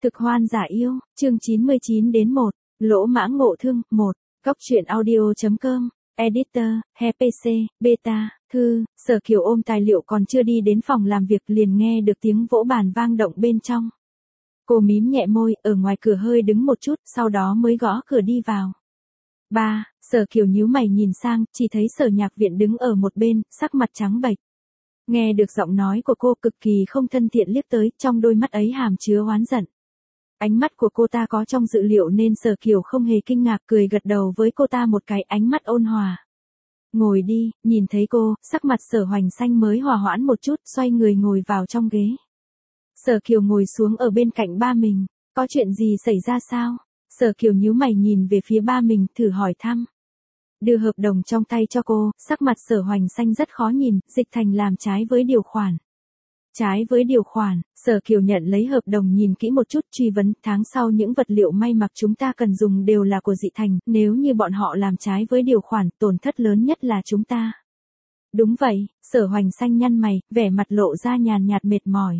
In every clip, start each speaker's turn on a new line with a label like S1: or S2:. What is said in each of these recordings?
S1: Cực hoan giả yêu, chương 99 đến 1, lỗ mãng ngộ thương, 1, Cóc truyện audio.com, editor, HPC, beta, thư, Sở Kiều ôm tài liệu còn chưa đi đến phòng làm việc liền nghe được tiếng vỗ bàn vang động bên trong. Cô mím nhẹ môi, ở ngoài cửa hơi đứng một chút, sau đó mới gõ cửa đi vào. Ba, Sở Kiều nhíu mày nhìn sang, chỉ thấy Sở Nhạc Viện đứng ở một bên, sắc mặt trắng bệch. Nghe được giọng nói của cô cực kỳ không thân thiện liếc tới, trong đôi mắt ấy hàm chứa oán giận. Ánh mắt của cô ta có trong dự liệu nên Sở Kiều không hề kinh ngạc, cười gật đầu với cô ta một cái, ánh mắt ôn hòa. Ngồi đi, nhìn thấy cô, sắc mặt Sở Hoành Xanh mới hòa hoãn một chút, xoay người ngồi vào trong ghế. Sở Kiều ngồi xuống ở bên cạnh ba mình, có chuyện gì xảy ra sao? Sở Kiều nhíu mày nhìn về phía ba mình, thử hỏi thăm. Đưa hợp đồng trong tay cho cô, sắc mặt Sở Hoành Xanh rất khó nhìn, Dịch Thành làm trái với điều khoản. Trái với điều khoản, Sở Kiều nhận lấy hợp đồng nhìn kỹ một chút, truy vấn, tháng sau những vật liệu may mặc chúng ta cần dùng đều là của Dịch Thành, nếu như bọn họ làm trái với điều khoản, tổn thất lớn nhất là chúng ta. Đúng vậy, Sở Hoành Xanh nhăn mày, vẻ mặt lộ ra nhàn nhạt mệt mỏi.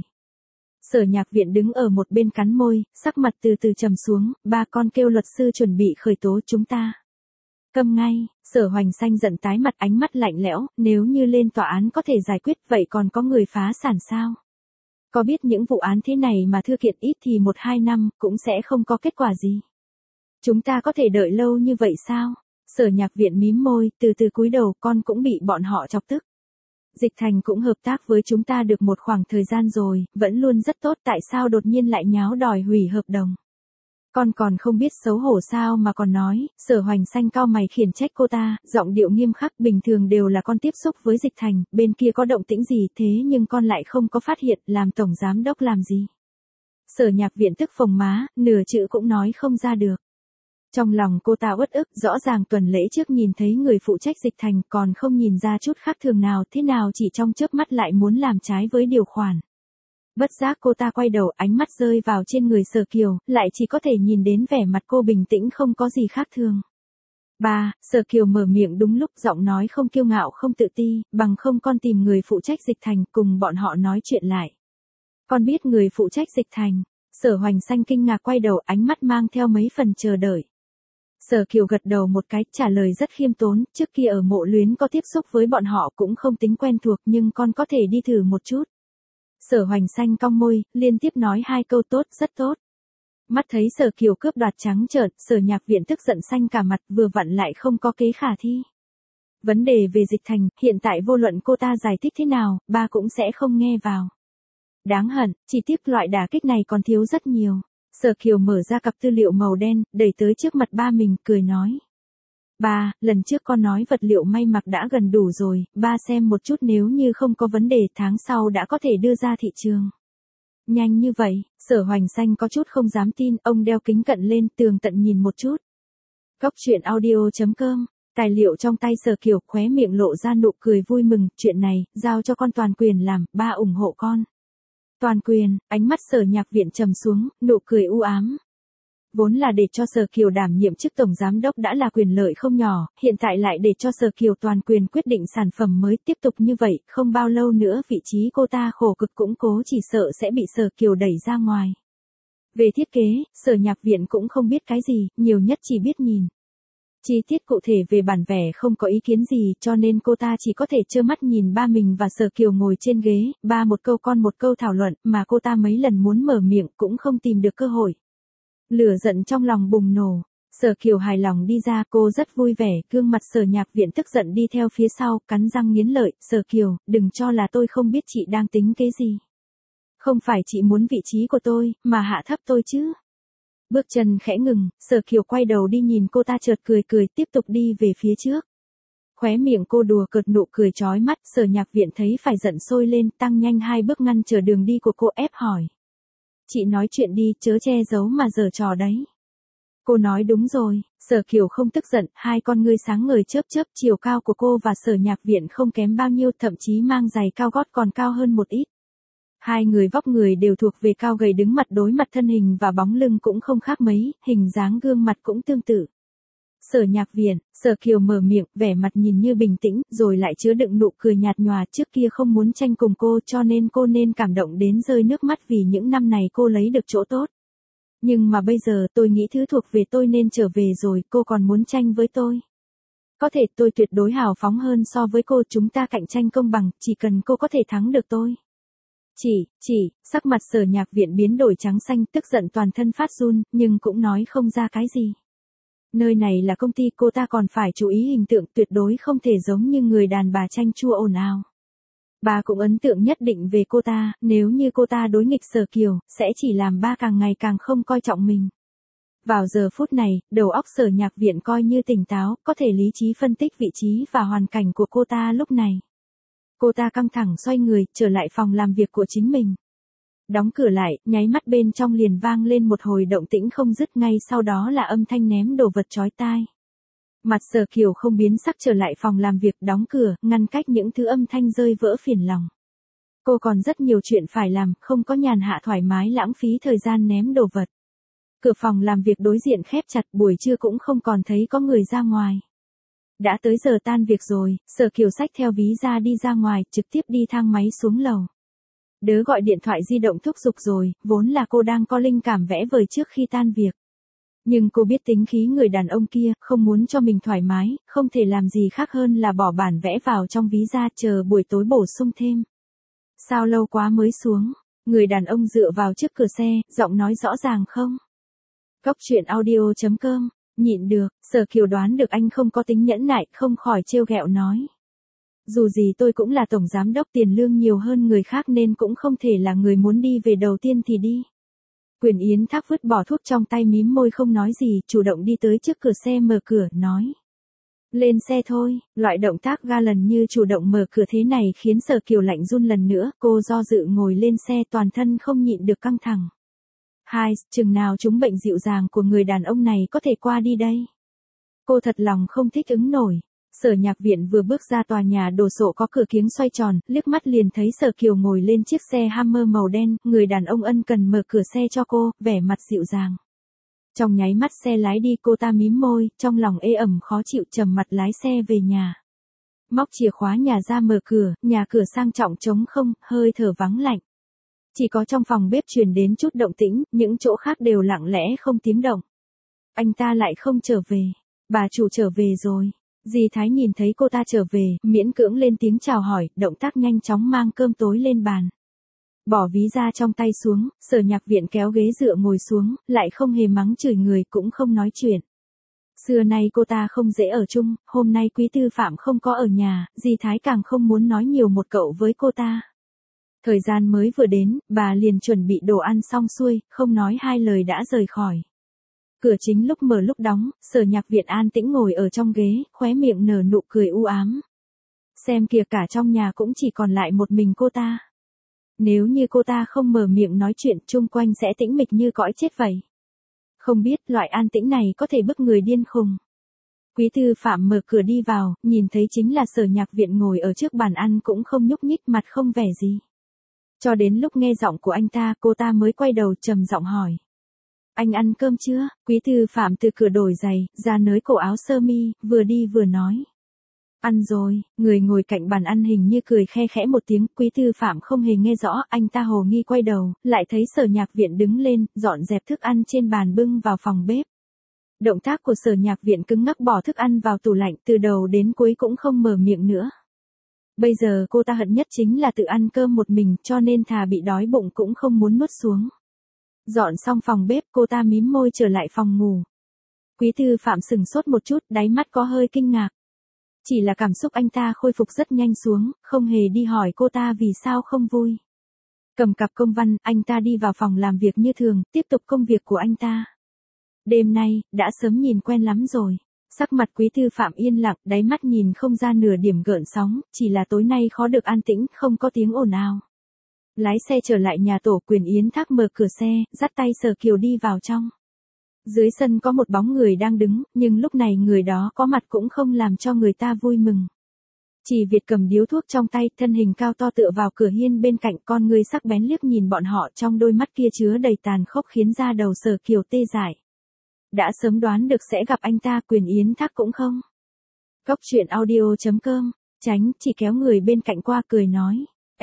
S1: Sở Nhạc Viện đứng ở một bên cắn môi, sắc mặt từ từ trầm xuống, ba con kêu luật sư chuẩn bị khởi tố chúng ta. Câm ngay, Sở Hoành Xanh giận tái mặt, ánh mắt lạnh lẽo, nếu như lên tòa án có thể giải quyết vậy còn có người phá sản sao? Có biết những vụ án thế này mà thư kiện ít thì 1-2 năm cũng sẽ không có kết quả gì. Chúng ta có thể đợi lâu như vậy sao? Sở Nhạc Viện mím môi, từ từ cúi đầu, con cũng bị bọn họ chọc tức. Dịch Thành cũng hợp tác với chúng ta được một khoảng thời gian rồi, vẫn luôn rất tốt, tại sao đột nhiên lại nháo đòi hủy hợp đồng? Con còn không biết xấu hổ sao mà còn nói, Sở Hoành Xanh cau mày khiển trách cô ta, giọng điệu nghiêm khắc, bình thường đều là con tiếp xúc với Dịch Thành, bên kia có động tĩnh gì thế nhưng con lại không có phát hiện, làm tổng giám đốc làm gì. Sở Nhạc Viện tức phồng má, nửa chữ cũng nói không ra được. Trong lòng cô ta uất ức, rõ ràng tuần lễ trước nhìn thấy người phụ trách Dịch Thành còn không nhìn ra chút khác thường nào, thế nào chỉ trong chớp mắt lại muốn làm trái với điều khoản. Bất giác cô ta quay đầu, ánh mắt rơi vào trên người Sở Kiều, lại chỉ có thể nhìn đến vẻ mặt cô bình tĩnh không có gì khác thường. Ba, Sở Kiều mở miệng đúng lúc, giọng nói không kiêu ngạo không tự ti, bằng không con tìm người phụ trách Dịch Thành cùng bọn họ nói chuyện lại. Con biết người phụ trách Dịch Thành. Sở Hoành Xanh kinh ngạc quay đầu, ánh mắt mang theo mấy phần chờ đợi. Sở Kiều gật đầu một cái, trả lời rất khiêm tốn, trước kia ở Mộ Luyến có tiếp xúc với bọn họ cũng không tính quen thuộc nhưng con có thể đi thử một chút. Sở Hoành Xanh cong môi, liên tiếp nói 2 câu tốt, rất tốt. Mắt thấy Sở Kiều cướp đoạt trắng trợn, Sở Nhạc Viện tức giận xanh cả mặt, vừa vặn lại không có kế khả thi. Vấn đề về Dịch Thành, hiện tại vô luận cô ta giải thích thế nào, ba cũng sẽ không nghe vào. Đáng hận, chỉ tiếc loại đả kích này còn thiếu rất nhiều. Sở Kiều mở ra cặp tư liệu màu đen, đẩy tới trước mặt ba mình, cười nói. Ba, lần trước con nói vật liệu may mặc đã gần đủ rồi, ba xem một chút, nếu như không có vấn đề tháng sau đã có thể đưa ra thị trường. Nhanh như vậy, Sở Hoành Xanh có chút không dám tin, ông đeo kính cận lên, tường tận nhìn một chút. Cóc truyện audio.com, tài liệu trong tay Sở Kiều, khóe miệng lộ ra nụ cười vui mừng, chuyện này, giao cho con toàn quyền làm, ba ủng hộ con. Toàn quyền, ánh mắt Sở Nhạc Viện trầm xuống, nụ cười u ám. Vốn là để cho Sở Kiều đảm nhiệm chức tổng giám đốc đã là quyền lợi không nhỏ, hiện tại lại để cho Sở Kiều toàn quyền quyết định sản phẩm mới, tiếp tục như vậy, không bao lâu nữa vị trí cô ta khổ cực củng cố chỉ sợ sẽ bị Sở Kiều đẩy ra ngoài. Về thiết kế, Sở Nhạc Viện cũng không biết cái gì, nhiều nhất chỉ biết nhìn. Chi tiết cụ thể về bản vẽ không có ý kiến gì, cho nên cô ta chỉ có thể trơ mắt nhìn ba mình và Sở Kiều ngồi trên ghế, ba một câu con một câu thảo luận, mà cô ta mấy lần muốn mở miệng cũng không tìm được cơ hội. Lửa giận trong lòng bùng nổ. Sở Kiều hài lòng đi ra, cô rất vui vẻ, gương mặt Sở Nhạc Viện tức giận đi theo phía sau, cắn răng nghiến lợi, Sở Kiều, đừng cho là tôi không biết chị đang tính cái gì. Không phải chị muốn vị trí của tôi, mà hạ thấp tôi chứ. Bước chân khẽ ngừng, Sở Kiều quay đầu đi nhìn cô ta chợt cười cười, tiếp tục đi về phía trước. Khóe miệng cô đùa cợt nụ cười chói mắt, Sở Nhạc Viện thấy phải giận sôi lên, tăng nhanh 2 bước ngăn trở đường đi của cô, ép hỏi. Chị nói chuyện đi, chớ che giấu mà giở trò đấy. Cô nói đúng rồi, Sở Kiều không tức giận, 2 con ngươi sáng ngời chớp chớp, chiều cao của cô và Sở Nhạc Viện không kém bao nhiêu, thậm chí mang giày cao gót còn cao hơn một ít. 2 người vóc người đều thuộc về cao gầy, đứng mặt đối mặt, thân hình và bóng lưng cũng không khác mấy, hình dáng gương mặt cũng tương tự. Sở Nhạc Viện, Sở Kiều mở miệng, vẻ mặt nhìn như bình tĩnh, rồi lại chứa đựng nụ cười nhạt nhòa, trước kia không muốn tranh cùng cô cho nên cô nên cảm động đến rơi nước mắt vì những năm này cô lấy được chỗ tốt. Nhưng mà bây giờ tôi nghĩ thứ thuộc về tôi nên trở về rồi, cô còn muốn tranh với tôi. Có thể tôi tuyệt đối hào phóng hơn so với cô, chúng ta cạnh tranh công bằng, chỉ cần cô có thể thắng được tôi. Sắc mặt Sở Nhạc Viện biến đổi trắng xanh, tức giận toàn thân phát run, nhưng cũng nói không ra cái gì. Nơi này là công ty, cô ta còn phải chú ý hình tượng, tuyệt đối không thể giống như người đàn bà chanh chua ồn ào. Bà cũng ấn tượng nhất định về cô ta, nếu như cô ta đối nghịch Sở Kiều, sẽ chỉ làm ba càng ngày càng không coi trọng mình. Vào giờ phút này, đầu óc Sở Nhạc Viện coi như tỉnh táo, có thể lý trí phân tích vị trí và hoàn cảnh của cô ta lúc này. Cô ta căng thẳng xoay người, trở lại phòng làm việc của chính mình. Đóng cửa lại, nháy mắt bên trong liền vang lên một hồi động tĩnh không dứt, ngay sau đó là âm thanh ném đồ vật chói tai. Mặt Sở Kiều không biến sắc trở lại phòng làm việc, đóng cửa, ngăn cách những thứ âm thanh rơi vỡ phiền lòng. Cô còn rất nhiều chuyện phải làm, không có nhàn hạ thoải mái lãng phí thời gian ném đồ vật. Cửa phòng làm việc đối diện khép chặt, buổi trưa cũng không còn thấy có người ra ngoài. Đã tới giờ tan việc rồi, Sở Kiều xách theo ví ra đi ra ngoài, trực tiếp đi thang máy xuống lầu. Đớ gọi điện thoại di động thúc giục rồi, vốn là cô đang có linh cảm vẽ vời trước khi tan việc. Nhưng cô biết tính khí người đàn ông kia, không muốn cho mình thoải mái, không thể làm gì khác hơn là bỏ bản vẽ vào trong ví ra, chờ buổi tối bổ sung thêm. Sao lâu quá mới xuống? Người đàn ông dựa vào trước cửa xe, giọng nói rõ ràng không? Cóc truyện audio.com, nhịn được, Sở Kiều đoán được anh không có tính nhẫn nại, không khỏi trêu ghẹo nói. Dù gì tôi cũng là tổng giám đốc, tiền lương nhiều hơn người khác nên cũng không thể là người muốn đi về đầu tiên thì đi. Quyền Yến Thác vứt bỏ thuốc trong tay, mím môi không nói gì, chủ động đi tới trước cửa xe mở cửa, nói. Lên xe thôi, loại động tác ga lần như chủ động mở cửa thế này khiến Sở Kiều lạnh run lần nữa, cô do dự ngồi lên xe, toàn thân không nhịn được căng thẳng. Chừng nào chúng bệnh dịu dàng của người đàn ông này có thể qua đi đây? Cô thật lòng không thích ứng nổi. Sở Nhạc Viện vừa bước ra tòa nhà đồ sộ có cửa kiếng xoay tròn, liếc mắt liền thấy Sở Kiều ngồi lên chiếc xe Hammer màu đen, người đàn ông ân cần mở cửa xe cho cô, vẻ mặt dịu dàng. Trong nháy mắt xe lái đi, cô ta mím môi, trong lòng ê ẩm khó chịu, trầm mặt lái xe về nhà. Móc chìa khóa nhà ra mở cửa, nhà cửa sang trọng trống không, hơi thở vắng lạnh. Chỉ có trong phòng bếp truyền đến chút động tĩnh, những chỗ khác đều lặng lẽ không tiếng động. Anh ta lại không trở về. Bà chủ trở về rồi. Dì Thái nhìn thấy cô ta trở về, miễn cưỡng lên tiếng chào hỏi, động tác nhanh chóng mang cơm tối lên bàn. Bỏ ví ra trong tay xuống, Sở Nhạc Viện kéo ghế dựa ngồi xuống, lại không hề mắng chửi người, cũng không nói chuyện. Xưa nay cô ta không dễ ở chung, hôm nay Quý Tư Phạm không có ở nhà, dì Thái càng không muốn nói nhiều một cậu với cô ta. Thời gian mới vừa đến, bà liền chuẩn bị đồ ăn xong xuôi, không nói hai lời đã rời khỏi. Cửa chính lúc mở lúc đóng, Sở Nhạc Viện an tĩnh ngồi ở trong ghế, khóe miệng nở nụ cười u ám. Xem kìa, cả trong nhà cũng chỉ còn lại một mình cô ta. Nếu như cô ta không mở miệng nói chuyện, chung quanh sẽ tĩnh mịch như cõi chết vậy. Không biết loại an tĩnh này có thể bức người điên khùng. Quý Tư Phạm mở cửa đi vào, nhìn thấy chính là Sở Nhạc Viện ngồi ở trước bàn ăn cũng không nhúc nhích, mặt không vẻ gì. Cho đến lúc nghe giọng của anh ta, cô ta mới quay đầu trầm giọng hỏi. Anh ăn cơm chưa? Quý Tư Phạm từ cửa đổi giày, ra nới cổ áo sơ mi, vừa đi vừa nói. Ăn rồi, người ngồi cạnh bàn ăn hình như cười khe khẽ một tiếng, Quý Tư Phạm không hề nghe rõ, anh ta hồ nghi quay đầu, lại thấy Sở Nhạc Viện đứng lên, dọn dẹp thức ăn trên bàn bưng vào phòng bếp. Động tác của Sở Nhạc Viện cứng ngắc bỏ thức ăn vào tủ lạnh, từ đầu đến cuối cũng không mở miệng nữa. Bây giờ cô ta hận nhất chính là tự ăn cơm một mình, cho nên thà bị đói bụng cũng không muốn nuốt xuống. Dọn xong phòng bếp, cô ta mím môi trở lại phòng ngủ. Quý Tư Phạm sừng sốt một chút, đáy mắt có hơi kinh ngạc. Chỉ là cảm xúc anh ta khôi phục rất nhanh xuống, không hề đi hỏi cô ta vì sao không vui. Cầm cặp công văn, anh ta đi vào phòng làm việc như thường, tiếp tục công việc của anh ta. Đêm nay, đã sớm nhìn quen lắm rồi. Sắc mặt Quý Tư Phạm yên lặng, đáy mắt nhìn không ra nửa điểm gợn sóng, chỉ là tối nay khó được an tĩnh, không có tiếng ồn ào. Lái xe trở lại nhà tổ, Quyền Yến Thác mở cửa xe, dắt tay Sở Kiều đi vào trong. Dưới sân có một bóng người đang đứng, nhưng lúc này người đó có mặt cũng không làm cho người ta vui mừng. Chỉ Việt cầm điếu thuốc trong tay, thân hình cao to tựa vào cửa hiên bên cạnh, con người sắc bén liếc nhìn bọn họ, trong đôi mắt kia chứa đầy tàn khốc khiến da đầu Sở Kiều tê dại. Đã sớm đoán được sẽ gặp anh ta, Quyền Yến Thác cũng không. Cóc truyện audio.com, Tránh chỉ kéo người bên cạnh qua cười nói.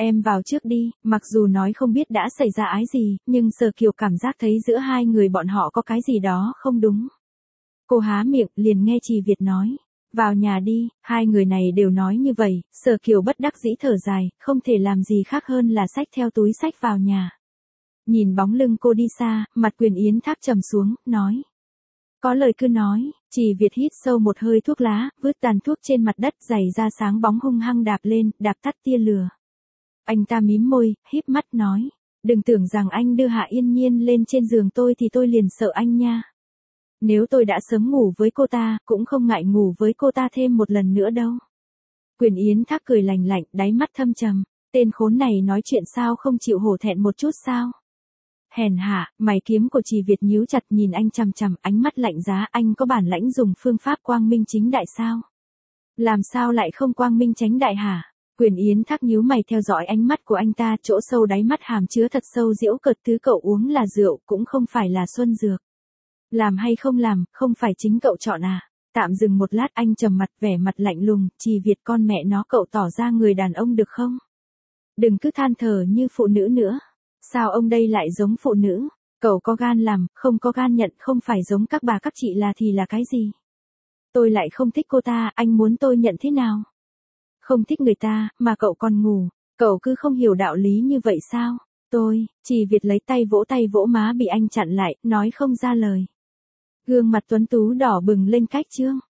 S1: Em vào trước đi, mặc dù nói không biết đã xảy ra ái gì, nhưng Sở Kiều cảm giác thấy giữa hai người bọn họ có cái gì đó không đúng. Cô há miệng, liền nghe Trì Việt nói. Vào nhà đi, hai người này đều nói như vậy, Sở Kiều bất đắc dĩ thở dài, không thể làm gì khác hơn là xách theo túi xách vào nhà. Nhìn bóng lưng cô đi xa, mặt Quyền Yến Thác trầm xuống, nói. Có lời cứ nói, Trì Việt hít sâu một hơi thuốc lá, vứt tàn thuốc trên mặt đất, giày ra sáng bóng hung hăng đạp lên, đạp tắt tia lửa. Anh ta mím môi, híp mắt nói. Đừng tưởng rằng anh đưa Hạ Yên Nhiên lên trên giường tôi thì tôi liền sợ anh nha. Nếu tôi đã sớm ngủ với cô ta, cũng không ngại ngủ với cô ta thêm một lần nữa đâu. Quyền Yến Thác cười lành lạnh, đáy mắt thâm trầm. Tên khốn này nói chuyện sao không chịu hổ thẹn một chút sao? Hèn hạ, mày kiếm của Trì Việt nhíu chặt nhìn anh chằm chằm, ánh mắt lạnh giá. Anh có bản lãnh dùng phương pháp quang minh chính đại sao? Làm sao lại không quang minh chánh đại hả? Quyền Yến Thác nhíu mày theo dõi ánh mắt của anh ta, chỗ sâu đáy mắt hàm chứa thật sâu giễu cợt. Thứ cậu uống là rượu, cũng không phải là xuân dược. Làm hay không làm, không phải chính cậu chọn à? Tạm dừng một lát, anh trầm mặt, vẻ mặt lạnh lùng. Trì Việt, con mẹ nó, cậu tỏ ra người đàn ông được không? Đừng cứ than thở như phụ nữ nữa. Sao ông đây lại giống phụ nữ? Cậu có gan làm, không có gan nhận, không phải giống các bà các chị thì là cái gì? Tôi lại không thích cô ta, anh muốn tôi nhận thế nào? Không thích người ta, mà cậu còn ngủ. Cậu cứ không hiểu đạo lý như vậy sao? Trì Việt lấy tay vỗ má bị anh chặn lại, nói không ra lời. Gương mặt tuấn tú đỏ bừng lên cách trương.